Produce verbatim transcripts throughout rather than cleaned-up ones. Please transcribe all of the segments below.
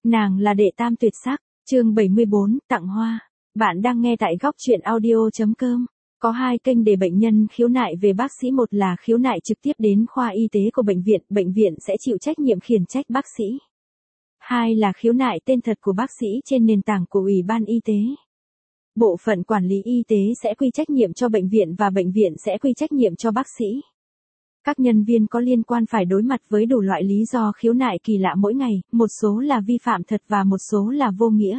Nàng là đệ tam tuyệt sắc, chương bảy mươi bốn, tặng hoa. Bạn đang nghe tại góc truyện audio.com. Có hai kênh để bệnh nhân khiếu nại về bác sĩ, một là khiếu nại trực tiếp đến khoa y tế của bệnh viện, bệnh viện sẽ chịu trách nhiệm khiển trách bác sĩ. Hai là khiếu nại tên thật của bác sĩ trên nền tảng của Ủy ban Y tế. Bộ phận quản lý y tế sẽ quy trách nhiệm cho bệnh viện và bệnh viện sẽ quy trách nhiệm cho bác sĩ. Các nhân viên có liên quan phải đối mặt với đủ loại lý do khiếu nại kỳ lạ mỗi ngày, một số là vi phạm thật và một số là vô nghĩa.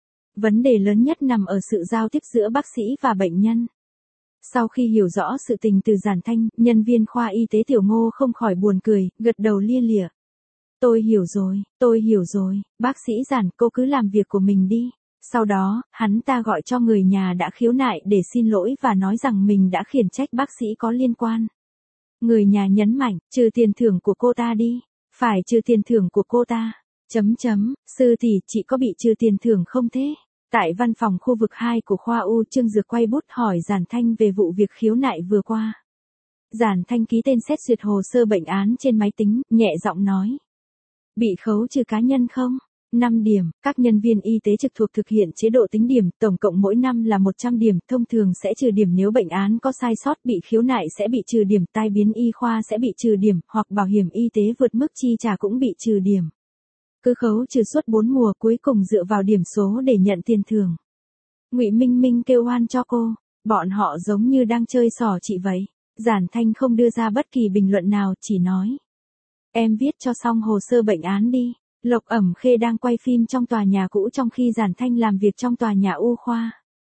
Vấn đề lớn nhất nằm ở sự giao tiếp giữa bác sĩ và bệnh nhân. Sau khi hiểu rõ sự tình từ Giản Thanh, nhân viên khoa y tế Tiểu Ngô không khỏi buồn cười, gật đầu lia lịa. Tôi hiểu rồi, tôi hiểu rồi, bác sĩ Giản, cô cứ làm việc của mình đi. Sau đó, hắn ta gọi cho người nhà đã khiếu nại để xin lỗi và nói rằng mình đã khiển trách bác sĩ có liên quan. Người nhà nhấn mạnh, trừ tiền thưởng của cô ta đi, phải trừ tiền thưởng của cô ta. Chấm chấm, sư tỷ, chị có bị trừ tiền thưởng không thế? Tại văn phòng khu vực hai của khoa U, Trương Dược quay bút hỏi Giản Thanh về vụ việc khiếu nại vừa qua. Giản Thanh ký tên xét duyệt hồ sơ bệnh án trên máy tính, nhẹ giọng nói. Bị khấu trừ cá nhân không? năm điểm, các nhân viên y tế trực thuộc thực hiện chế độ tính điểm, tổng cộng mỗi năm là một trăm điểm, thông thường sẽ trừ điểm nếu bệnh án có sai sót, bị khiếu nại sẽ bị trừ điểm, tai biến y khoa sẽ bị trừ điểm, hoặc bảo hiểm y tế vượt mức chi trả cũng bị trừ điểm. Cứ khấu trừ suốt bốn mùa, cuối cùng dựa vào điểm số để nhận tiền thưởng. Ngụy Minh Minh kêu oan cho cô, bọn họ giống như đang chơi xỏ chị vậy. Giản Thanh không đưa ra bất kỳ bình luận nào, chỉ nói. Em viết cho xong hồ sơ bệnh án đi. Lộc Ẩm Khê đang quay phim trong tòa nhà cũ trong khi Giản Thanh làm việc trong tòa nhà U khoa.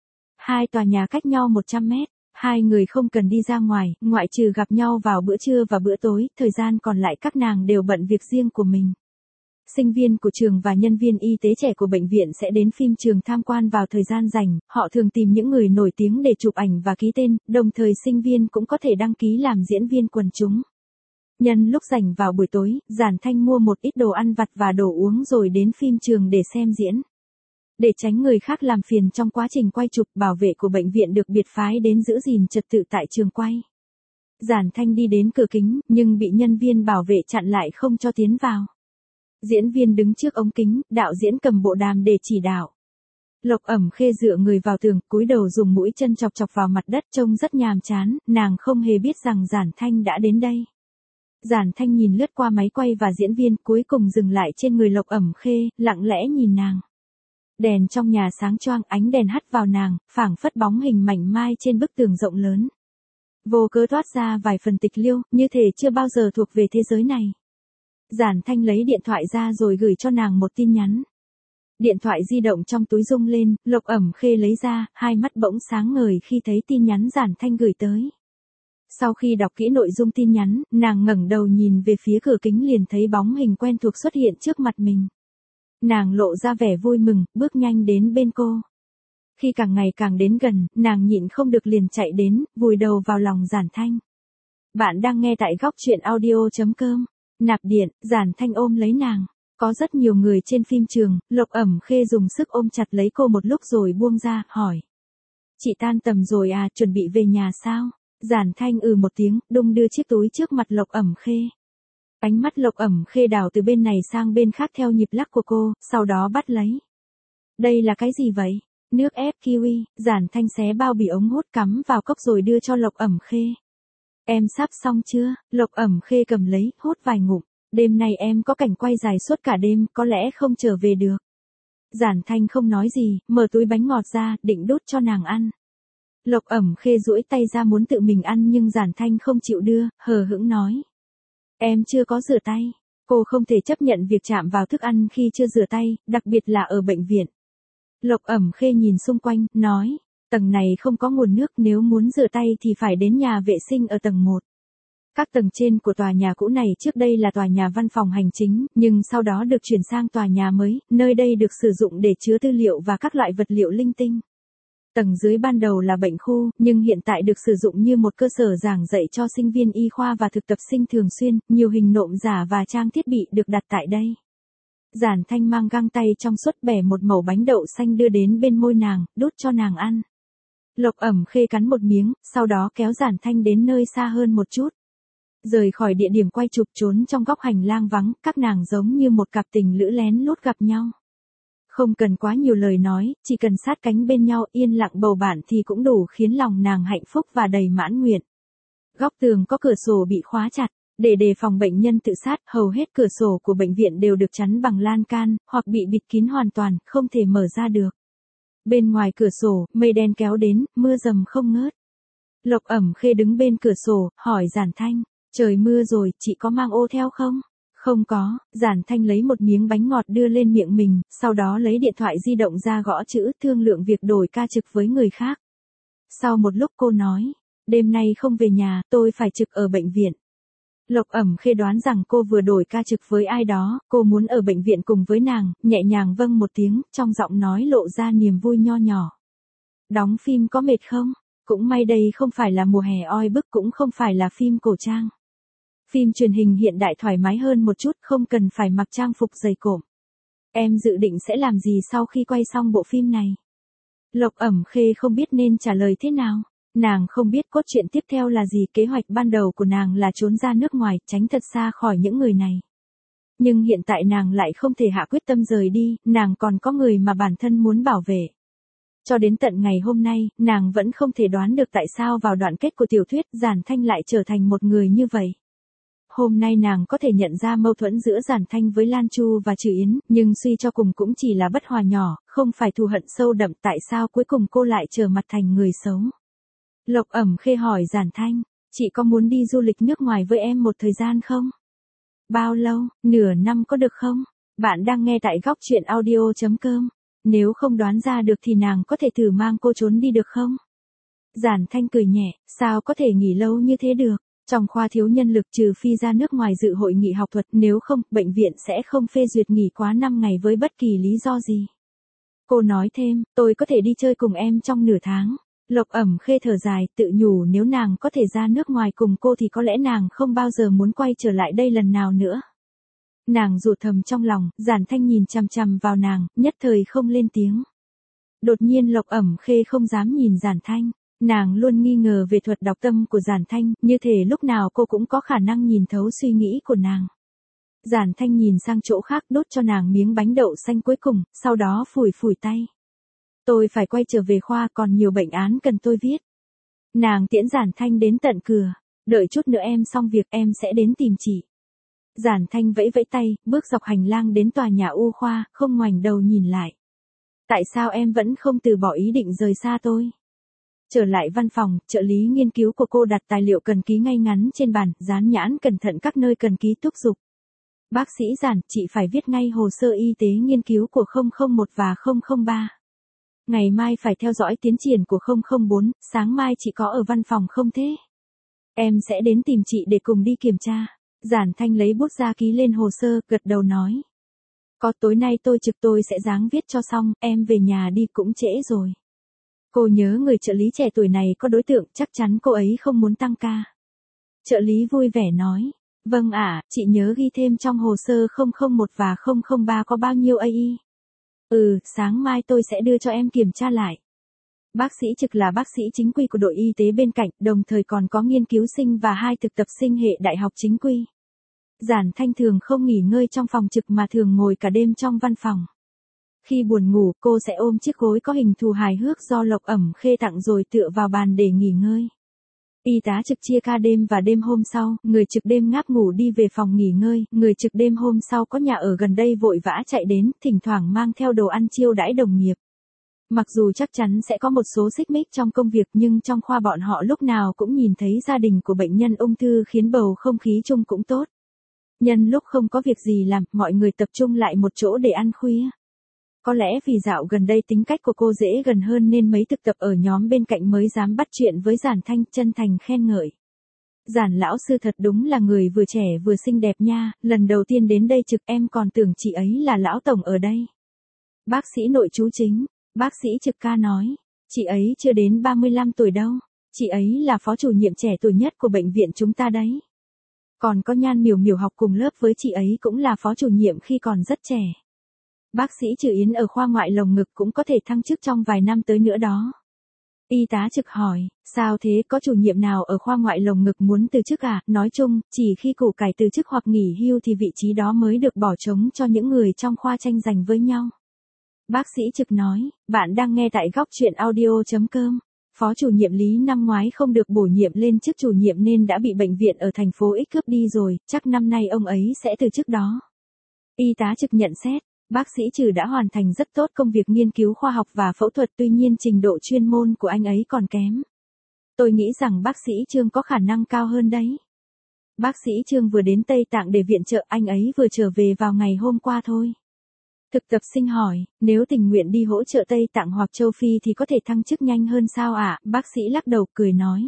Hai tòa nhà cách nhau một trăm mét, hai người không cần đi ra ngoài, ngoại trừ gặp nhau vào bữa trưa và bữa tối, thời gian còn lại các nàng đều bận việc riêng của mình. Sinh viên của trường và nhân viên y tế trẻ của bệnh viện sẽ đến phim trường tham quan vào thời gian rảnh, họ thường tìm những người nổi tiếng để chụp ảnh và ký tên, đồng thời sinh viên cũng có thể đăng ký làm diễn viên quần chúng. Nhân lúc rảnh vào buổi tối, Giản Thanh mua một ít đồ ăn vặt và đồ uống rồi đến phim trường để xem diễn. Để tránh người khác làm phiền trong quá trình quay chụp, bảo vệ của bệnh viện được biệt phái đến giữ gìn trật tự tại trường quay. Giản Thanh đi đến cửa kính, nhưng bị nhân viên bảo vệ chặn lại không cho tiến vào. Diễn viên đứng trước ống kính, đạo diễn cầm bộ đàm để chỉ đạo. Lộc Ẩm Khê dựa người vào tường, cúi đầu dùng mũi chân chọc chọc vào mặt đất, trông rất nhàm chán, nàng không hề biết rằng Giản Thanh đã đến đây. Giản Thanh nhìn lướt qua máy quay và diễn viên, cuối cùng dừng lại trên người Lộc Ẩm Khê, lặng lẽ nhìn nàng. Đèn trong nhà sáng choang, ánh đèn hắt vào nàng, phảng phất bóng hình mảnh mai trên bức tường rộng lớn. Vô cớ toát ra vài phần tịch liêu, như thể chưa bao giờ thuộc về thế giới này. Giản Thanh lấy điện thoại ra rồi gửi cho nàng một tin nhắn. Điện thoại di động trong túi rung lên, Lộc Ẩm Khê lấy ra, hai mắt bỗng sáng ngời khi thấy tin nhắn Giản Thanh gửi tới. Sau khi đọc kỹ nội dung tin nhắn, nàng ngẩng đầu nhìn về phía cửa kính liền thấy bóng hình quen thuộc xuất hiện trước mặt mình. Nàng lộ ra vẻ vui mừng, bước nhanh đến bên cô. Khi càng ngày càng đến gần, nàng nhịn không được liền chạy đến, vùi đầu vào lòng Giản Thanh. Bạn đang nghe tại góc truyện audio.com. Nạp điện, Giản Thanh ôm lấy nàng. Có rất nhiều người trên phim trường, Lộc Ẩm Khê dùng sức ôm chặt lấy cô một lúc rồi buông ra, hỏi. Chị tan tầm rồi à, chuẩn bị về nhà sao? Giản Thanh ừ một tiếng, đung đưa chiếc túi trước mặt Lộc Ẩm Khê. Ánh mắt Lộc Ẩm Khê đảo từ bên này sang bên khác theo nhịp lắc của cô, sau đó bắt lấy. Đây là cái gì vậy? Nước ép kiwi. Giản Thanh xé bao bì ống hút cắm vào cốc rồi đưa cho Lộc Ẩm Khê. Em sắp xong chưa? Lộc Ẩm Khê cầm lấy, hút vài ngụm. Đêm nay em có cảnh quay dài suốt cả đêm, có lẽ không trở về được. Giản Thanh không nói gì, mở túi bánh ngọt ra, định đút cho nàng ăn. Lộc Ẩm Khê duỗi tay ra muốn tự mình ăn nhưng Giản Thanh không chịu đưa, hờ hững nói. Em chưa có rửa tay. Cô không thể chấp nhận việc chạm vào thức ăn khi chưa rửa tay, đặc biệt là ở bệnh viện. Lộc Ẩm Khê nhìn xung quanh, nói. Tầng này không có nguồn nước, nếu muốn rửa tay thì phải đến nhà vệ sinh ở tầng một. Các tầng trên của tòa nhà cũ này trước đây là tòa nhà văn phòng hành chính, nhưng sau đó được chuyển sang tòa nhà mới, nơi đây được sử dụng để chứa tư liệu và các loại vật liệu linh tinh. Tầng dưới ban đầu là bệnh khu, nhưng hiện tại được sử dụng như một cơ sở giảng dạy cho sinh viên y khoa và thực tập sinh thường xuyên, nhiều hình nộm giả và trang thiết bị được đặt tại đây. Giản Thanh mang găng tay trong suốt bẻ một mẩu bánh đậu xanh đưa đến bên môi nàng, đút cho nàng ăn. Lộc Ẩm Khê cắn một miếng, sau đó kéo Giản Thanh đến nơi xa hơn một chút. Rời khỏi địa điểm quay chụp, trốn trong góc hành lang vắng, các nàng giống như một cặp tình lữ lén lút gặp nhau. Không cần quá nhiều lời nói, chỉ cần sát cánh bên nhau yên lặng bầu bạn thì cũng đủ khiến lòng nàng hạnh phúc và đầy mãn nguyện. Góc tường có cửa sổ bị khóa chặt, để đề phòng bệnh nhân tự sát, hầu hết cửa sổ của bệnh viện đều được chắn bằng lan can, hoặc bị bịt kín hoàn toàn, không thể mở ra được. Bên ngoài cửa sổ, mây đen kéo đến, mưa dầm không ngớt. Lộc Ẩm Khê đứng bên cửa sổ, hỏi Giản Thanh, trời mưa rồi, chị có mang ô theo không? Không có, Giản Thanh lấy một miếng bánh ngọt đưa lên miệng mình, sau đó lấy điện thoại di động ra gõ chữ thương lượng việc đổi ca trực với người khác. Sau một lúc cô nói, đêm nay không về nhà, tôi phải trực ở bệnh viện. Lộc Ẩm Khê đoán rằng cô vừa đổi ca trực với ai đó, cô muốn ở bệnh viện cùng với nàng, nhẹ nhàng vâng một tiếng, trong giọng nói lộ ra niềm vui nho nhỏ. Đóng phim có mệt không? Cũng may đây không phải là mùa hè oi bức, cũng không phải là phim cổ trang. Phim truyền hình hiện đại thoải mái hơn một chút, không cần phải mặc trang phục dày cộm. Em dự định sẽ làm gì sau khi quay xong bộ phim này? Lộc Ẩm Khê không biết nên trả lời thế nào. Nàng không biết cốt truyện tiếp theo là gì, kế hoạch ban đầu của nàng là trốn ra nước ngoài, tránh thật xa khỏi những người này. Nhưng hiện tại nàng lại không thể hạ quyết tâm rời đi, nàng còn có người mà bản thân muốn bảo vệ. Cho đến tận ngày hôm nay, nàng vẫn không thể đoán được tại sao vào đoạn kết của tiểu thuyết Giản Thanh lại trở thành một người như vậy. Hôm nay nàng có thể nhận ra mâu thuẫn giữa Giản Thanh với Lan Chu và Trừ Yến, nhưng suy cho cùng cũng chỉ là bất hòa nhỏ, không phải thù hận sâu đậm, tại sao cuối cùng cô lại trở mặt thành người xấu. Lộc Ẩm Khê hỏi Giản Thanh, chị có muốn đi du lịch nước ngoài với em một thời gian không? Bao lâu, nửa năm có được không? Bạn đang nghe tại góc truyện audio chấm com. Nếu không đoán ra được thì nàng có thể thử mang cô trốn đi được không? Giản Thanh cười nhẹ, sao có thể nghỉ lâu như thế được? Trong khoa thiếu nhân lực, trừ phi ra nước ngoài dự hội nghị học thuật, nếu không, bệnh viện sẽ không phê duyệt nghỉ quá năm ngày với bất kỳ lý do gì. Cô nói thêm, tôi có thể đi chơi cùng em trong nửa tháng. Lộc Ẩm Khê thở dài, tự nhủ nếu nàng có thể ra nước ngoài cùng cô thì có lẽ nàng không bao giờ muốn quay trở lại đây lần nào nữa. Nàng rụt thầm trong lòng, Giản Thanh nhìn chằm chằm vào nàng, nhất thời không lên tiếng. Đột nhiên Lộc Ẩm Khê không dám nhìn Giản Thanh. Nàng luôn nghi ngờ về thuật đọc tâm của Giản Thanh, như thể lúc nào cô cũng có khả năng nhìn thấu suy nghĩ của nàng. Giản Thanh nhìn sang chỗ khác, đốt cho nàng miếng bánh đậu xanh cuối cùng, sau đó phủi phủi tay. Tôi phải quay trở về khoa, còn nhiều bệnh án cần tôi viết. Nàng tiễn Giản Thanh đến tận cửa, đợi chút nữa em xong việc em sẽ đến tìm chị. Giản Thanh vẫy vẫy tay, bước dọc hành lang đến tòa nhà U khoa, không ngoảnh đầu nhìn lại. Tại sao em vẫn không từ bỏ ý định rời xa tôi? Trở lại văn phòng, trợ lý nghiên cứu của cô đặt tài liệu cần ký ngay ngắn trên bàn, dán nhãn cẩn thận các nơi cần ký thúc giục. Bác sĩ Giản, chị phải viết ngay hồ sơ y tế nghiên cứu của không không một và không không ba. Ngày mai phải theo dõi tiến triển của không không bốn, sáng mai chị có ở văn phòng không thế? Em sẽ đến tìm chị để cùng đi kiểm tra. Giản Thanh lấy bút ra ký lên hồ sơ, gật đầu nói. Có, tối nay tôi trực tôi sẽ dáng viết cho xong, em về nhà đi, cũng trễ rồi. Cô nhớ người trợ lý trẻ tuổi này có đối tượng, chắc chắn cô ấy không muốn tăng ca. Trợ lý vui vẻ nói. Vâng ạ, chị nhớ ghi thêm trong hồ sơ không không một và không không ba có bao nhiêu a i. Ừ, sáng mai tôi sẽ đưa cho em kiểm tra lại. Bác sĩ trực là bác sĩ chính quy của đội y tế bên cạnh, đồng thời còn có nghiên cứu sinh và hai thực tập sinh hệ đại học chính quy. Giản Thanh thường không nghỉ ngơi trong phòng trực mà thường ngồi cả đêm trong văn phòng. Khi buồn ngủ, cô sẽ ôm chiếc gối có hình thù hài hước do Lộc Ẩm Khê tặng rồi tựa vào bàn để nghỉ ngơi. Y tá trực chia ca đêm và đêm hôm sau, người trực đêm ngáp ngủ đi về phòng nghỉ ngơi, người trực đêm hôm sau có nhà ở gần đây vội vã chạy đến, thỉnh thoảng mang theo đồ ăn chiêu đãi đồng nghiệp. Mặc dù chắc chắn sẽ có một số xích mích trong công việc, nhưng trong khoa bọn họ lúc nào cũng nhìn thấy gia đình của bệnh nhân ung thư khiến bầu không khí chung cũng tốt. Nhân lúc không có việc gì làm, mọi người tập trung lại một chỗ để ăn khuya. Có lẽ vì dạo gần đây tính cách của cô dễ gần hơn nên mấy thực tập ở nhóm bên cạnh mới dám bắt chuyện với Giản Thanh, chân thành khen ngợi. Giản lão sư thật đúng là người vừa trẻ vừa xinh đẹp nha, lần đầu tiên đến đây trực em còn tưởng chị ấy là lão tổng ở đây. Bác sĩ nội chú chính, bác sĩ trực ca nói, chị ấy chưa đến ba mươi lăm tuổi đâu, chị ấy là phó chủ nhiệm trẻ tuổi nhất của bệnh viện chúng ta đấy. Còn có Nhan Miểu Miểu học cùng lớp với chị ấy cũng là phó chủ nhiệm khi còn rất trẻ. Bác sĩ Trừ Yến ở khoa ngoại lồng ngực cũng có thể thăng chức trong vài năm tới nữa đó. Y tá trực hỏi, sao thế, có chủ nhiệm nào ở khoa ngoại lồng ngực muốn từ chức à? Nói chung, chỉ khi củ cải từ chức hoặc nghỉ hưu thì vị trí đó mới được bỏ trống cho những người trong khoa tranh giành với nhau. Bác sĩ Trực nói, bạn đang nghe tại góc chuyện audio.com. Phó chủ nhiệm Lý năm ngoái không được bổ nhiệm lên chức chủ nhiệm nên đã bị bệnh viện ở thành phố X cướp đi rồi, chắc năm nay ông ấy sẽ từ chức đó. Y tá Trực nhận xét, bác sĩ Trừ đã hoàn thành rất tốt công việc nghiên cứu khoa học và phẫu thuật, tuy nhiên trình độ chuyên môn của anh ấy còn kém. Tôi nghĩ rằng bác sĩ Trương có khả năng cao hơn đấy. Bác sĩ Trương vừa đến Tây Tạng để viện trợ, anh ấy vừa trở về vào ngày hôm qua thôi. Thực tập sinh hỏi, nếu tình nguyện đi hỗ trợ Tây Tạng hoặc châu Phi thì có thể thăng chức nhanh hơn sao ạ? À? Bác sĩ lắc đầu cười nói.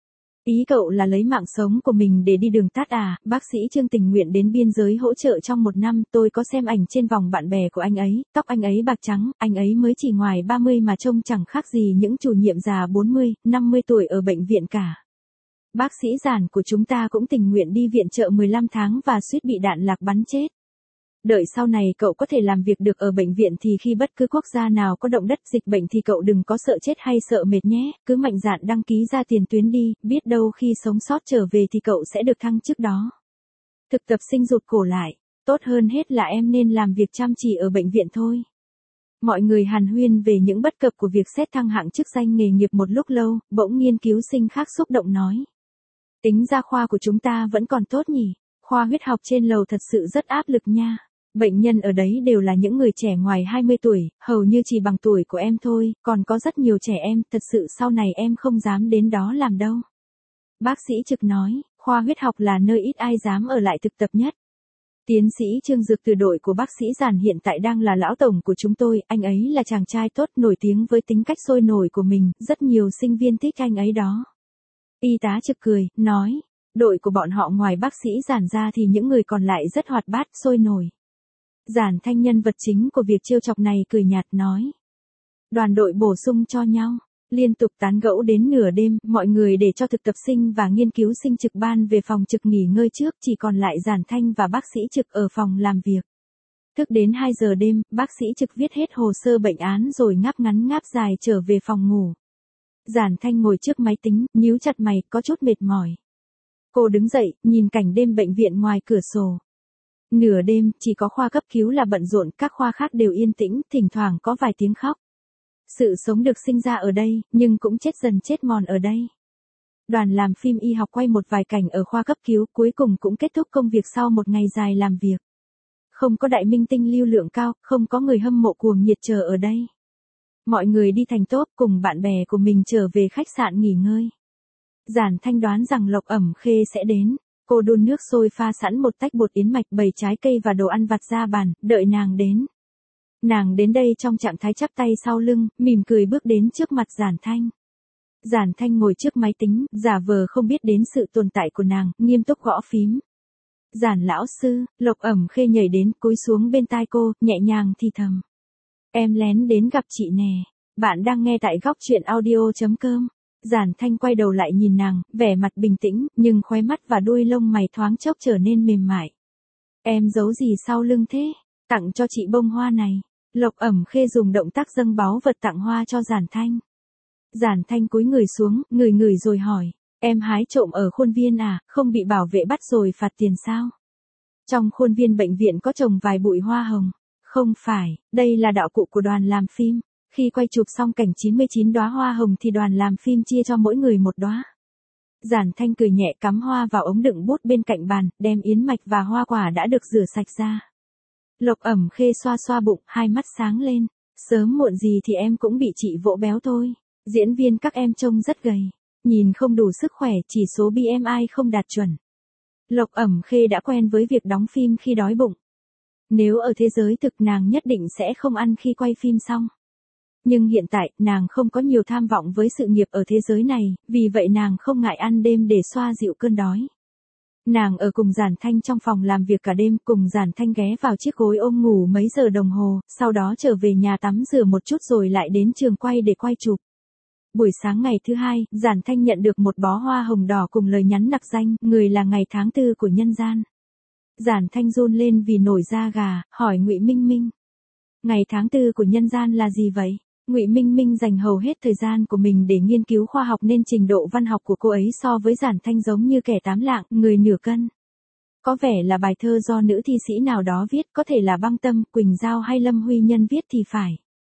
Ý cậu là lấy mạng sống của mình để đi đường tắt à? Bác sĩ Trương tình nguyện đến biên giới hỗ trợ trong một năm, tôi có xem ảnh trên vòng bạn bè của anh ấy, tóc anh ấy bạc trắng, anh ấy mới chỉ ngoài ba mươi mà trông chẳng khác gì những chủ nhiệm già bốn mươi, năm mươi tuổi ở bệnh viện cả. Bác sĩ Giản của chúng ta cũng tình nguyện đi viện trợ mười lăm tháng và suýt bị đạn lạc bắn chết. Đợi sau này cậu có thể làm việc được ở bệnh viện thì khi bất cứ quốc gia nào có động đất dịch bệnh thì cậu đừng có sợ chết hay sợ mệt nhé, cứ mạnh dạn đăng ký ra tiền tuyến đi, biết đâu khi sống sót trở về thì cậu sẽ được thăng chức đó. Thực tập sinh rụt cổ lại, tốt hơn hết là em nên làm việc chăm chỉ ở bệnh viện thôi. Mọi người hàn huyên về những bất cập của việc xét thăng hạng chức danh nghề nghiệp một lúc lâu, bỗng nghiên cứu sinh khác xúc động nói. Tính ra khoa của chúng ta vẫn còn tốt nhỉ, khoa huyết học trên lầu thật sự rất áp lực nha. Bệnh nhân ở đấy đều là những người trẻ ngoài hai mươi tuổi, hầu như chỉ bằng tuổi của em thôi, còn có rất nhiều trẻ em, thật sự sau này em không dám đến đó làm đâu. Bác sĩ Trực nói, khoa huyết học là nơi ít ai dám ở lại thực tập nhất. Tiến sĩ Trương Dược từ đội của bác sĩ Giản hiện tại đang là lão tổng của chúng tôi, anh ấy là chàng trai tốt nổi tiếng với tính cách sôi nổi của mình, rất nhiều sinh viên thích anh ấy đó. Y tá Trực cười, nói, đội của bọn họ ngoài bác sĩ Giản ra thì những người còn lại rất hoạt bát, sôi nổi. Giản Thanh nhân vật chính của việc trêu chọc này cười nhạt nói. Đoàn đội bổ sung cho nhau, liên tục tán gẫu đến nửa đêm, mọi người để cho thực tập sinh và nghiên cứu sinh Trực ban về phòng Trực nghỉ ngơi trước, chỉ còn lại Giản Thanh và bác sĩ Trực ở phòng làm việc. Thức đến hai giờ đêm, bác sĩ Trực viết hết hồ sơ bệnh án rồi ngáp ngắn ngáp dài trở về phòng ngủ. Giản Thanh ngồi trước máy tính, nhíu chặt mày, có chút mệt mỏi. Cô đứng dậy, nhìn cảnh đêm bệnh viện ngoài cửa sổ. Nửa đêm, chỉ có khoa cấp cứu là bận rộn, các khoa khác đều yên tĩnh, thỉnh thoảng có vài tiếng khóc. Sự sống được sinh ra ở đây, nhưng cũng chết dần chết mòn ở đây. Đoàn làm phim y học quay một vài cảnh ở khoa cấp cứu, cuối cùng cũng kết thúc công việc sau một ngày dài làm việc. Không có đại minh tinh lưu lượng cao, không có người hâm mộ cuồng nhiệt chờ ở đây. Mọi người đi thành tốp cùng bạn bè của mình trở về khách sạn nghỉ ngơi. Giản Thanh đoán rằng Lộc Ẩm Khê sẽ đến. Cô đun nước sôi pha sẵn một tách bột yến mạch, bày trái cây và đồ ăn vặt ra bàn, đợi nàng đến. Nàng đến đây trong trạng thái chắp tay sau lưng, mỉm cười bước đến trước mặt Giản Thanh. Giản Thanh ngồi trước máy tính, giả vờ không biết đến sự tồn tại của nàng, nghiêm túc gõ phím. Giản lão sư, Lộc Ẩm Khê nhảy đến, cúi xuống bên tai cô, nhẹ nhàng thì thầm. Em lén đến gặp chị nè. Bạn đang nghe tại góc chuyện audio.com. Giản Thanh quay đầu lại nhìn nàng, vẻ mặt bình tĩnh, nhưng khóe mắt và đuôi lông mày thoáng chốc trở nên mềm mại. Em giấu gì sau lưng thế? Tặng cho chị bông hoa này. Lộc Ẩm Khê dùng động tác dâng báu vật tặng hoa cho Giản Thanh. Giản Thanh cúi người xuống, ngửi ngửi rồi hỏi. Em hái trộm ở khuôn viên à, không bị bảo vệ bắt rồi phạt tiền sao? Trong khuôn viên bệnh viện có trồng vài bụi hoa hồng. Không phải, đây là đạo cụ của đoàn làm phim. Khi quay chụp xong cảnh chín mươi chín đóa hoa hồng thì đoàn làm phim chia cho mỗi người một đóa. Giản Thanh cười nhẹ cắm hoa vào ống đựng bút bên cạnh bàn, đem yến mạch và hoa quả đã được rửa sạch ra. Lộc Ẩm Khê xoa xoa bụng, hai mắt sáng lên. Sớm muộn gì thì em cũng bị chị vỗ béo thôi. Diễn viên các em trông rất gầy. Nhìn không đủ sức khỏe, chỉ số B M I không đạt chuẩn. Lộc Ẩm Khê đã quen với việc đóng phim khi đói bụng. Nếu ở thế giới thực nàng nhất định sẽ không ăn khi quay phim xong. Nhưng hiện tại, nàng không có nhiều tham vọng với sự nghiệp ở thế giới này, vì vậy nàng không ngại ăn đêm để xoa dịu cơn đói. Nàng ở cùng Giản Thanh trong phòng làm việc cả đêm, cùng Giản Thanh ghé vào chiếc gối ôm ngủ mấy giờ đồng hồ, sau đó trở về nhà tắm rửa một chút rồi lại đến trường quay để quay chụp. Buổi sáng ngày thứ hai, Giản Thanh nhận được một bó hoa hồng đỏ cùng lời nhắn nặc danh, người là ngày tháng tư của nhân gian. Giản Thanh run lên vì nổi da gà, hỏi Ngụy Minh Minh. Ngày tháng tư của nhân gian là gì vậy? Ngụy Minh Minh dành hầu hết thời gian của mình để nghiên cứu khoa học nên trình độ văn học của cô ấy so với Giản Thanh giống như kẻ tám lạng, người nửa cân. Có vẻ là bài thơ do nữ thi sĩ nào đó viết, có thể là Băng Tâm, Quỳnh Giao hay Lâm Huy Nhân viết thì phải.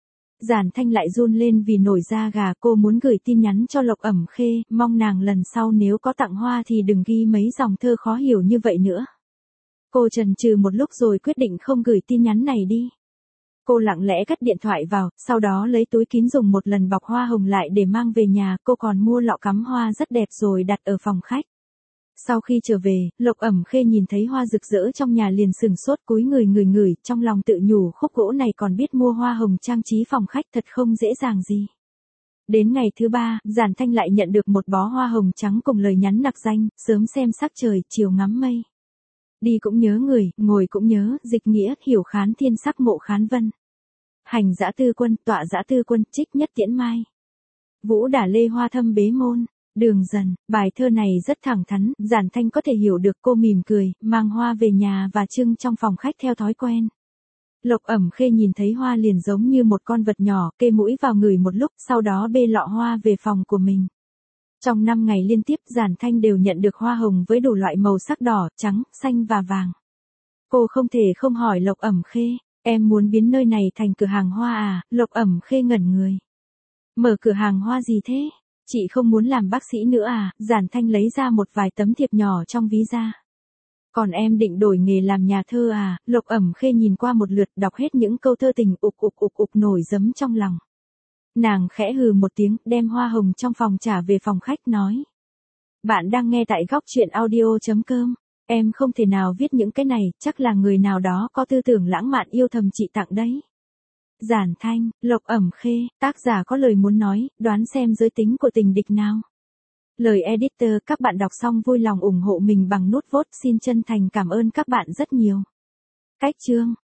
Giản Thanh lại run lên vì nổi da gà. Cô muốn gửi tin nhắn cho Lộc Ẩm Khê, mong nàng lần sau nếu có tặng hoa thì đừng ghi mấy dòng thơ khó hiểu như vậy nữa. Cô chần chừ một lúc rồi quyết định không gửi tin nhắn này đi. Cô lặng lẽ cất điện thoại vào, sau đó lấy túi kín dùng một lần bọc hoa hồng lại để mang về nhà. Cô còn mua lọ cắm hoa rất đẹp rồi đặt ở phòng khách. Sau khi trở về, Lộc Ẩm Khê nhìn thấy hoa rực rỡ trong nhà liền sừng sốt, cúi người người ngửi, trong lòng tự nhủ khúc gỗ này còn biết mua hoa hồng trang trí phòng khách thật không dễ dàng gì. Đến ngày thứ ba, Giản Thanh lại nhận được một bó hoa hồng trắng cùng lời nhắn nặc danh, sớm xem sắc trời, chiều ngắm mây. Đi cũng nhớ người, ngồi cũng nhớ, dịch nghĩa, hiểu khán thiên sắc mộ khán vân. Hành dã tư quân, tọa dã tư quân, trích nhất tiễn mai. Vũ đả lê hoa thâm bế môn. Đường dần, bài thơ này rất thẳng thắn, Giản Thanh có thể hiểu được. Cô mỉm cười, mang hoa về nhà và trưng trong phòng khách theo thói quen. Lộc Ẩm Khê nhìn thấy hoa liền giống như một con vật nhỏ, kê mũi vào ngửi một lúc, sau đó bê lọ hoa về phòng của mình. Trong năm ngày liên tiếp, Giản Thanh đều nhận được hoa hồng với đủ loại màu sắc đỏ, trắng, xanh và vàng. Cô không thể không hỏi Lộc Ẩm Khê, em muốn biến nơi này thành cửa hàng hoa à? Lộc Ẩm Khê ngẩn người. Mở cửa hàng hoa gì thế? Chị không muốn làm bác sĩ nữa à? Giản Thanh lấy ra một vài tấm thiệp nhỏ trong ví ra. Còn em định đổi nghề làm nhà thơ à? Lộc Ẩm Khê nhìn qua một lượt, đọc hết những câu thơ tình, ục ục ục ục nổi giấm trong lòng. Nàng khẽ hừ một tiếng, đem hoa hồng trong phòng trả về phòng khách nói. Bạn đang nghe tại góc truyện audio chấm com. Em không thể nào viết những cái này, chắc là người nào đó có tư tưởng lãng mạn yêu thầm chị tặng đấy. Giản Thanh, Lộc Ẩm Khê, tác giả có lời muốn nói, đoán xem giới tính của tình địch nào. Lời editor, các bạn đọc xong vui lòng ủng hộ mình bằng nút vote, xin chân thành cảm ơn các bạn rất nhiều. Cách chương